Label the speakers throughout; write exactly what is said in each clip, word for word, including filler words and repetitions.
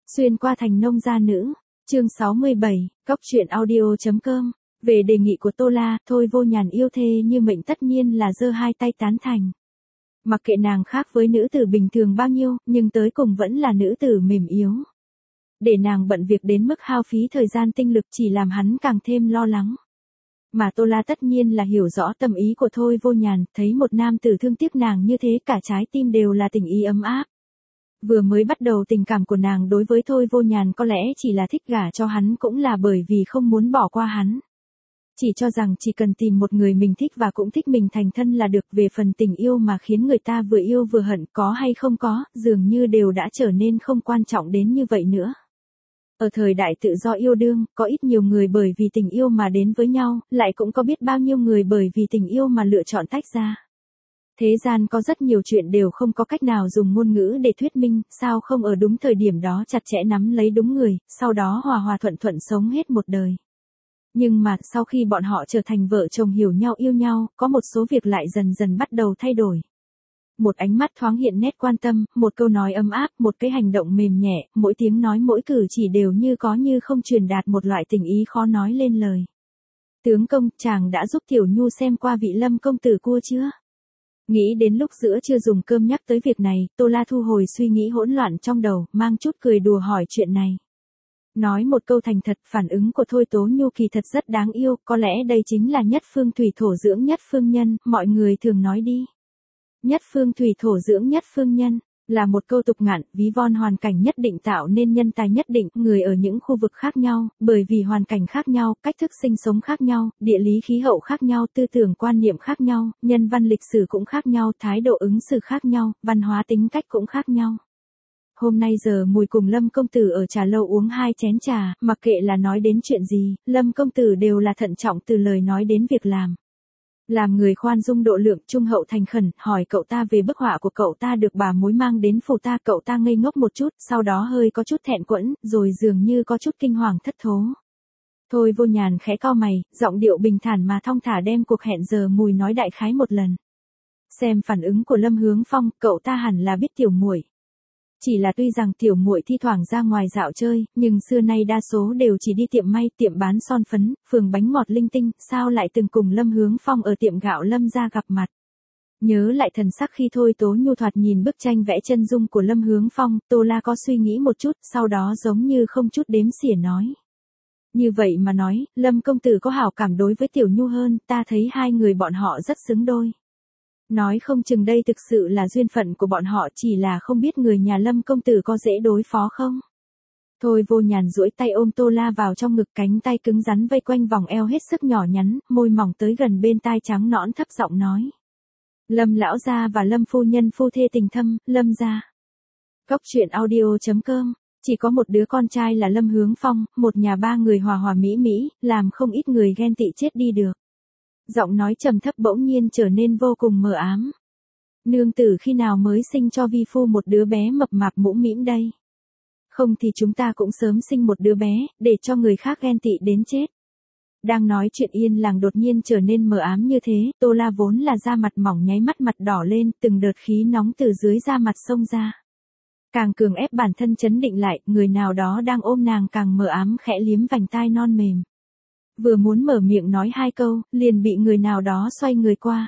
Speaker 1: Xuyên qua thành nông gia nữ, chương sáu mươi bảy, cóc truyện audio.com. Về đề nghị của Tô La, Thôi Vô Nhàn yêu thê như mệnh tất nhiên là giơ hai tay tán thành. Mặc kệ nàng khác với nữ tử bình thường bao nhiêu, nhưng tới cùng vẫn là nữ tử mềm yếu. Để nàng bận việc đến mức hao phí thời gian tinh lực chỉ làm hắn càng thêm lo lắng. Mà Tô La tất nhiên là hiểu rõ tâm ý của Thôi Vô Nhàn, thấy một nam tử thương tiếc nàng như thế cả trái tim đều là tình ý ấm áp. Vừa mới bắt đầu tình cảm của nàng đối với Thôi Vô Nhàn có lẽ chỉ là thích gả cho hắn cũng là bởi vì không muốn bỏ qua hắn. Chỉ cho rằng chỉ cần tìm một người mình thích và cũng thích mình thành thân là được. Về phần tình yêu mà khiến người ta vừa yêu vừa hận có hay không có, dường như đều đã trở nên không quan trọng đến như vậy nữa. Ở thời đại tự do yêu đương, có ít nhiều người bởi vì tình yêu mà đến với nhau, lại cũng có biết bao nhiêu người bởi vì tình yêu mà lựa chọn tách ra. Thế gian có rất nhiều chuyện đều không có cách nào dùng ngôn ngữ để thuyết minh, sao không ở đúng thời điểm đó chặt chẽ nắm lấy đúng người, sau đó hòa hòa thuận thuận sống hết một đời. Nhưng mà, sau khi bọn họ trở thành vợ chồng hiểu nhau yêu nhau, có một số việc lại dần dần bắt đầu thay đổi. Một ánh mắt thoáng hiện nét quan tâm, một câu nói ấm áp, một cái hành động mềm nhẹ, mỗi tiếng nói mỗi cử chỉ đều như có như không truyền đạt một loại tình ý khó nói lên lời. Tướng công, chàng đã giúp Tiểu Nhu xem qua vị Lâm công tử cua chưa? Nghĩ đến lúc giữa chưa dùng cơm nhắc tới việc này, Tô La thu hồi suy nghĩ hỗn loạn trong đầu, mang chút cười đùa hỏi chuyện này. Nói một câu thành thật, phản ứng của Thôi Tố Nhu kỳ thật rất đáng yêu, có lẽ đây chính là nhất phương thủy thổ dưỡng nhất phương nhân, mọi người thường nói đi. Nhất phương thủy thổ dưỡng nhất phương nhân, là một câu tục ngạn, ví von hoàn cảnh nhất định tạo nên nhân tài nhất định, người ở những khu vực khác nhau, bởi vì hoàn cảnh khác nhau, cách thức sinh sống khác nhau, địa lý khí hậu khác nhau, tư tưởng quan niệm khác nhau, nhân văn lịch sử cũng khác nhau, thái độ ứng xử khác nhau, văn hóa tính cách cũng khác nhau. Hôm nay giờ Mùi cùng Lâm công tử ở trà lâu uống hai chén trà, mặc kệ là nói đến chuyện gì, Lâm công tử đều là thận trọng từ lời nói đến việc làm. Làm người khoan dung độ lượng, trung hậu thành khẩn, hỏi cậu ta về bức họa của cậu ta được bà mối mang đến phủ ta, cậu ta ngây ngốc một chút, sau đó hơi có chút thẹn quẫn, rồi dường như có chút kinh hoàng thất thố. Thôi Vô Nhàn khẽ cau mày, giọng điệu bình thản mà thong thả đem cuộc hẹn giờ Mùi nói đại khái một lần. Xem phản ứng của Lâm Hướng Phong, cậu ta hẳn là biết Tiểu Muội. Chỉ là tuy rằng Tiểu Muội thi thoảng ra ngoài dạo chơi, nhưng xưa nay đa số đều chỉ đi tiệm may, tiệm bán son phấn, phường bánh ngọt linh tinh, sao lại từng cùng Lâm Hướng Phong ở tiệm gạo Lâm gia gặp mặt. Nhớ lại thần sắc khi Thôi Tố Nhu thoạt nhìn bức tranh vẽ chân dung của Lâm Hướng Phong, Tô La có suy nghĩ một chút, sau đó giống như không chút đếm xỉa nói. Như vậy mà nói, Lâm công tử có hảo cảm đối với Tiểu Nhu hơn, ta thấy hai người bọn họ rất xứng đôi. Nói không chừng đây thực sự là duyên phận của bọn họ, chỉ là không biết người nhà Lâm công tử có dễ đối phó không. Thôi Vô Nhàn duỗi tay ôm Tô La vào trong ngực, cánh tay cứng rắn vây quanh vòng eo hết sức nhỏ nhắn, môi mỏng tới gần bên tai trắng nõn, thấp giọng nói. Lâm lão gia và Lâm phu nhân phu thê tình thâm, Lâm gia. Cóc truyện audio.com. Chỉ có một đứa con trai là Lâm Hướng Phong, một nhà ba người hòa hòa mỹ mỹ, làm không ít người ghen tị chết đi được. Giọng nói trầm thấp bỗng nhiên trở nên vô cùng mờ ám. Nương tử khi nào mới sinh cho vi phu một đứa bé mập mạp mũm mĩm đây? Không thì chúng ta cũng sớm sinh một đứa bé, để cho người khác ghen tị đến chết. Đang nói chuyện yên lặng đột nhiên trở nên mờ ám như thế, Tô La vốn là da mặt mỏng nháy mắt mặt đỏ lên, từng đợt khí nóng từ dưới da mặt xông ra. Càng cường ép bản thân trấn định lại, người nào đó đang ôm nàng càng mờ ám khẽ liếm vành tai non mềm. Vừa muốn mở miệng nói hai câu, liền bị người nào đó xoay người qua.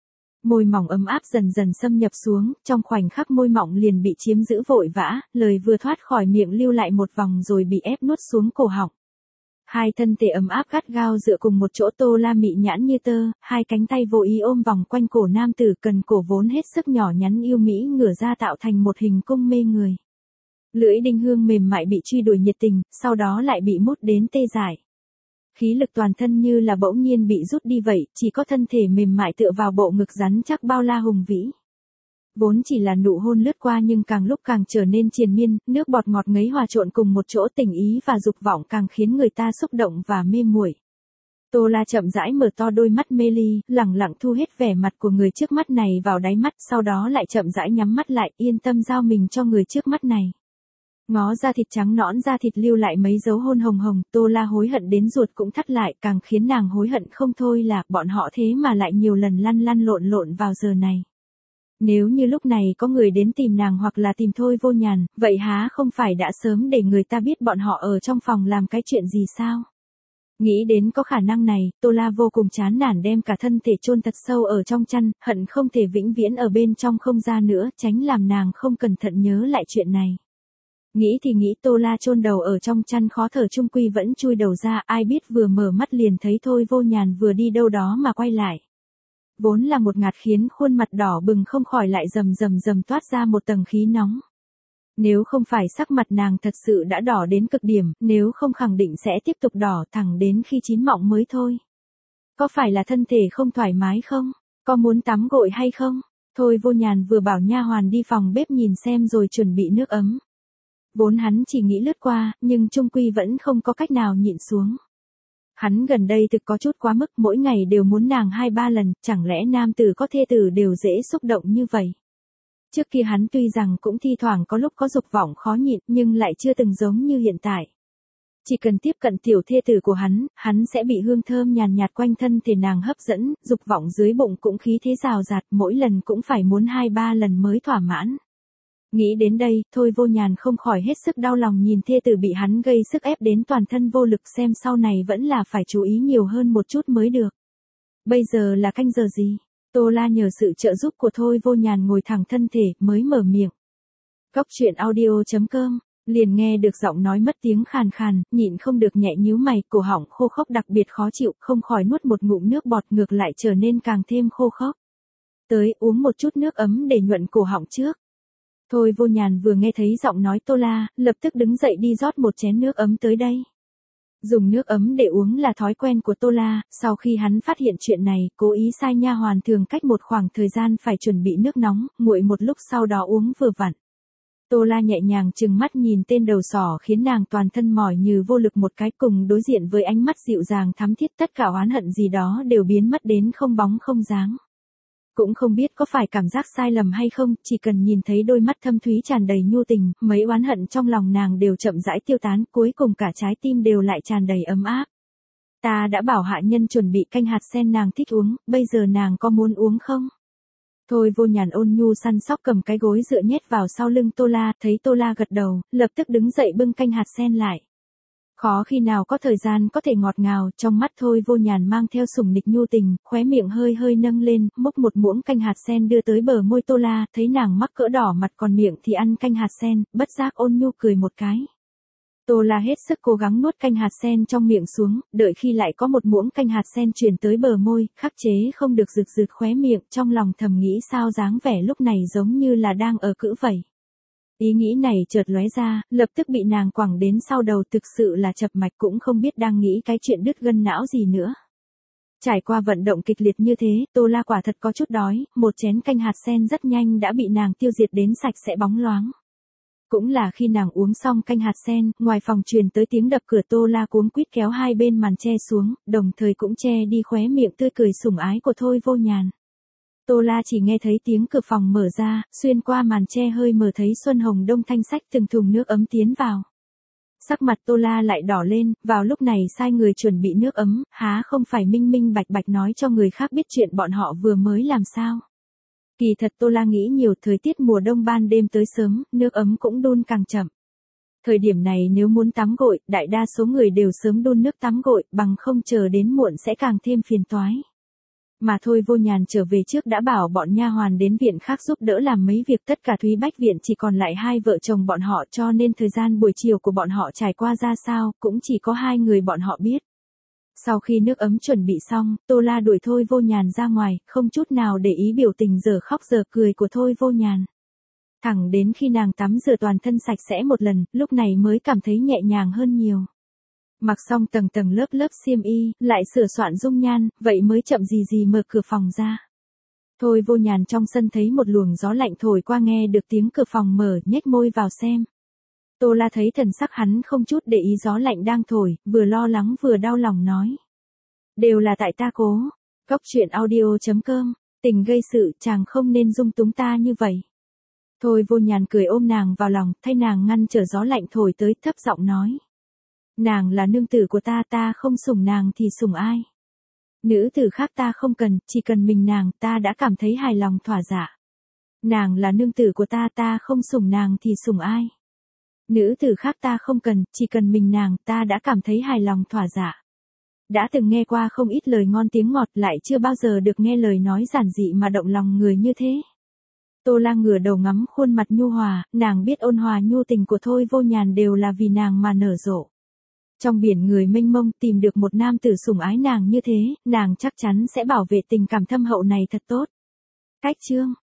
Speaker 1: Môi mỏng ấm áp dần dần xâm nhập xuống, trong khoảnh khắc môi mỏng liền bị chiếm giữ vội vã, lời vừa thoát khỏi miệng lưu lại một vòng rồi bị ép nuốt xuống cổ họng. Hai thân thể ấm áp gắt gao dựa cùng một chỗ, Tô La mị nhãn như tơ, hai cánh tay vô ý ôm vòng quanh cổ nam tử, cần cổ vốn hết sức nhỏ nhắn yêu mỹ ngửa ra tạo thành một hình cung mê người. Lưỡi đinh hương mềm mại bị truy đuổi nhiệt tình, sau đó lại bị mút đến tê dại. Khí lực toàn thân như là bỗng nhiên bị rút đi vậy, chỉ có thân thể mềm mại tựa vào bộ ngực rắn chắc bao la hùng vĩ. Vốn chỉ là nụ hôn lướt qua nhưng càng lúc càng trở nên triền miên, nước bọt ngọt ngấy hòa trộn cùng một chỗ, tình ý và dục vọng càng khiến người ta xúc động và mê muội. Tô La chậm rãi mở to đôi mắt mê ly, lẳng lặng thu hết vẻ mặt của người trước mắt này vào đáy mắt, sau đó lại chậm rãi nhắm mắt lại, yên tâm giao mình cho người trước mắt này. Ngó da thịt trắng nõn, da thịt lưu lại mấy dấu hôn hồng hồng, Tô La hối hận đến ruột cũng thắt lại, càng khiến nàng hối hận không thôi là bọn họ thế mà lại nhiều lần lăn lăn lộn lộn vào giờ này. Nếu như lúc này có người đến tìm nàng hoặc là tìm Thôi Vô Nhàn, vậy há không phải đã sớm để người ta biết bọn họ ở trong phòng làm cái chuyện gì sao? Nghĩ đến có khả năng này, Tô La vô cùng chán nản đem cả thân thể chôn thật sâu ở trong chăn, hận không thể vĩnh viễn ở bên trong không ra nữa, tránh làm nàng không cẩn thận nhớ lại chuyện này. Nghĩ thì nghĩ, Tô La chôn đầu ở trong chăn khó thở chung quy vẫn chui đầu ra, ai biết vừa mở mắt liền thấy Thôi Vô Nhàn vừa đi đâu đó mà quay lại. Vốn là một ngạt khiến khuôn mặt đỏ bừng không khỏi lại rầm rầm rầm toát ra một tầng khí nóng. Nếu không phải sắc mặt nàng thật sự đã đỏ đến cực điểm, nếu không khẳng định sẽ tiếp tục đỏ thẳng đến khi chín mọng mới thôi. Có phải là thân thể không thoải mái không? Có muốn tắm gội hay không? Thôi Vô Nhàn vừa bảo nha hoàn đi phòng bếp nhìn xem rồi chuẩn bị nước ấm. Vốn hắn chỉ nghĩ lướt qua, nhưng chung quy vẫn không có cách nào nhịn xuống. Hắn gần đây thực có chút quá mức, mỗi ngày đều muốn nàng hai ba lần, chẳng lẽ nam tử có thê tử đều dễ xúc động như vậy? Trước kia hắn tuy rằng cũng thi thoảng có lúc có dục vọng khó nhịn, nhưng lại chưa từng giống như hiện tại. Chỉ cần tiếp cận tiểu thê tử của hắn, hắn sẽ bị hương thơm nhàn nhạt quanh thân thể nàng hấp dẫn, dục vọng dưới bụng cũng khí thế rào rạt, mỗi lần cũng phải muốn hai ba lần mới thỏa mãn. Nghĩ đến đây, Thôi Vô Nhàn không khỏi hết sức đau lòng nhìn thê tử bị hắn gây sức ép đến toàn thân vô lực, xem sau này vẫn là phải chú ý nhiều hơn một chút mới được. Bây giờ là canh giờ gì? Tô La nhờ sự trợ giúp của Thôi Vô Nhàn ngồi thẳng thân thể, mới mở miệng. Cóc truyện audio chấm com, liền nghe được giọng nói mất tiếng khàn khàn, nhịn không được nhẹ nhíu mày, cổ họng khô khốc đặc biệt khó chịu, không khỏi nuốt một ngụm nước bọt, ngược lại trở nên càng thêm khô khốc. Tới, uống một chút nước ấm để nhuận cổ họng trước. Thôi Vô Nhàn vừa nghe thấy giọng nói Tô La, lập tức đứng dậy đi rót một chén nước ấm tới đây. Dùng nước ấm để uống là thói quen của Tô La, sau khi hắn phát hiện chuyện này, cố ý sai nha hoàn thường cách một khoảng thời gian phải chuẩn bị nước nóng, nguội một lúc sau đó uống vừa vặn. Tô La nhẹ nhàng trừng mắt nhìn tên đầu sỏ khiến nàng toàn thân mỏi như vô lực một cái, cùng đối diện với ánh mắt dịu dàng thắm thiết, tất cả oán hận gì đó đều biến mất đến không bóng không dáng. Cũng không biết có phải cảm giác sai lầm hay không, chỉ cần nhìn thấy đôi mắt thâm thúy tràn đầy nhu tình, mấy oán hận trong lòng nàng đều chậm rãi tiêu tán, cuối cùng cả trái tim đều lại tràn đầy ấm áp. Ta đã bảo hạ nhân chuẩn bị canh hạt sen nàng thích uống, bây giờ nàng có muốn uống không? Thôi Vô Nhàn ôn nhu săn sóc cầm cái gối dựa nhét vào sau lưng Tô La, thấy Tô La gật đầu, lập tức đứng dậy bưng canh hạt sen lại. Khó khi nào có thời gian có thể ngọt ngào, trong mắt Thôi Vô Nhàn mang theo sủng nịch nhu tình, khóe miệng hơi hơi nâng lên, múc một muỗng canh hạt sen đưa tới bờ môi Tô La, thấy nàng mắc cỡ đỏ mặt còn miệng thì ăn canh hạt sen, bất giác ôn nhu cười một cái. Tô La hết sức cố gắng nuốt canh hạt sen trong miệng xuống, đợi khi lại có một muỗng canh hạt sen truyền tới bờ môi, khắc chế không được rực rực khóe miệng, trong lòng thầm nghĩ sao dáng vẻ lúc này giống như là đang ở cữ vậy. Ý nghĩ này chợt lóe ra, lập tức bị nàng quẳng đến sau đầu, thực sự là chập mạch, cũng không biết đang nghĩ cái chuyện đứt gân não gì nữa. Trải qua vận động kịch liệt như thế, Tô La quả thật có chút đói, một chén canh hạt sen rất nhanh đã bị nàng tiêu diệt đến sạch sẽ bóng loáng. Cũng là khi nàng uống xong canh hạt sen, ngoài phòng truyền tới tiếng đập cửa, Tô La cuống quýt kéo hai bên màn che xuống, đồng thời cũng che đi khóe miệng tươi cười sủng ái của Thôi Vô Nhàn. Tô La chỉ nghe thấy tiếng cửa phòng mở ra, xuyên qua màn che hơi mở thấy Xuân Hồng Đông thanh sách từng thùng nước ấm tiến vào. Sắc mặt Tô La lại đỏ lên, vào lúc này sai người chuẩn bị nước ấm, há không phải minh minh bạch bạch nói cho người khác biết chuyện bọn họ vừa mới làm sao. Kỳ thật Tô La nghĩ nhiều, thời tiết mùa đông ban đêm tới sớm, nước ấm cũng đun càng chậm. Thời điểm này nếu muốn tắm gội, đại đa số người đều sớm đun nước tắm gội, bằng không chờ đến muộn sẽ càng thêm phiền toái. Mà Thôi Vô Nhàn trở về trước đã bảo bọn nha hoàn đến viện khác giúp đỡ làm mấy việc, tất cả Thúy Bách viện chỉ còn lại hai vợ chồng bọn họ, cho nên thời gian buổi chiều của bọn họ trải qua ra sao, cũng chỉ có hai người bọn họ biết. Sau khi nước ấm chuẩn bị xong, Tô La đuổi Thôi Vô Nhàn ra ngoài, không chút nào để ý biểu tình giờ khóc giờ cười của Thôi Vô Nhàn. Thẳng đến khi nàng tắm rửa toàn thân sạch sẽ một lần, lúc này mới cảm thấy nhẹ nhàng hơn nhiều. Mặc xong tầng tầng lớp lớp xiêm y, lại sửa soạn dung nhan, vậy mới chậm gì gì mở cửa phòng ra. Thôi Vô Nhàn trong sân thấy một luồng gió lạnh thổi qua, nghe được tiếng cửa phòng mở, nhếch môi vào xem. Tô La thấy thần sắc hắn không chút để ý gió lạnh đang thổi, vừa lo lắng vừa đau lòng nói. Đều là tại ta cố. Cóc truyện audio chấm com, tình gây sự, chàng không nên dung túng ta như vậy. Thôi Vô Nhàn cười ôm nàng vào lòng, thay nàng ngăn trở gió lạnh thổi tới, thấp giọng nói. Nàng là nương tử của ta, ta không sủng nàng thì sủng ai. Nữ tử khác ta không cần, chỉ cần mình nàng, ta đã cảm thấy hài lòng thỏa dạ. Nàng là nương tử của ta, ta không sủng nàng thì sủng ai. Nữ tử khác ta không cần, chỉ cần mình nàng, ta đã cảm thấy hài lòng thỏa dạ. Đã từng nghe qua không ít lời ngon tiếng ngọt, lại chưa bao giờ được nghe lời nói giản dị mà động lòng người như thế. Tô La ngửa đầu ngắm khuôn mặt nhu hòa, nàng biết ôn hòa nhu tình của Thôi Vô Nhàn đều là vì nàng mà nở rộ. Trong biển người mênh mông tìm được một nam tử sủng ái nàng như thế, nàng chắc chắn sẽ bảo vệ tình cảm thâm hậu này thật tốt. Cách chương